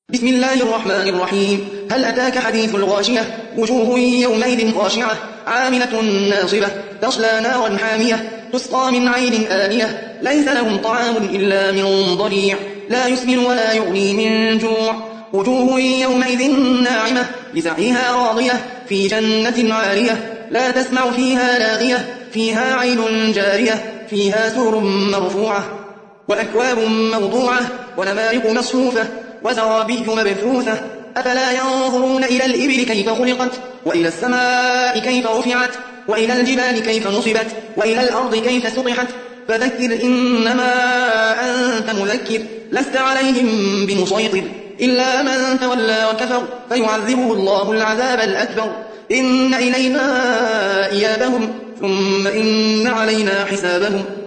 بسم الله الرحمن الرحيم. هل أتاك حديث الغاشية؟ وجوه يومئذ خاشعة عاملة ناصبة تصلى نارا حامية تسقى من عين آنية ليس لهم طعام إلا من ضريع لا يسمن ولا يغني من جوع وجوه يومئذ ناعمة لسعيها راضية في جنة عالية لا تسمع فيها لاغية فيها عين جارية فيها سرر مرفوعة وأكواب موضوعة ونمارق مصفوفة وزرابي مبثوثة أفلا ينظرون إلى الإبل كيف خلقت وإلى السماء كيف رفعت وإلى الجبال كيف نصبت وإلى الأرض كيف سطحت فذكر إنما أنت مذكر لست عليهم بمسيطر إلا من تولى وكفر فيعذبه الله العذاب الأكبر إن إلينا إيابهم ثم إن علينا حسابهم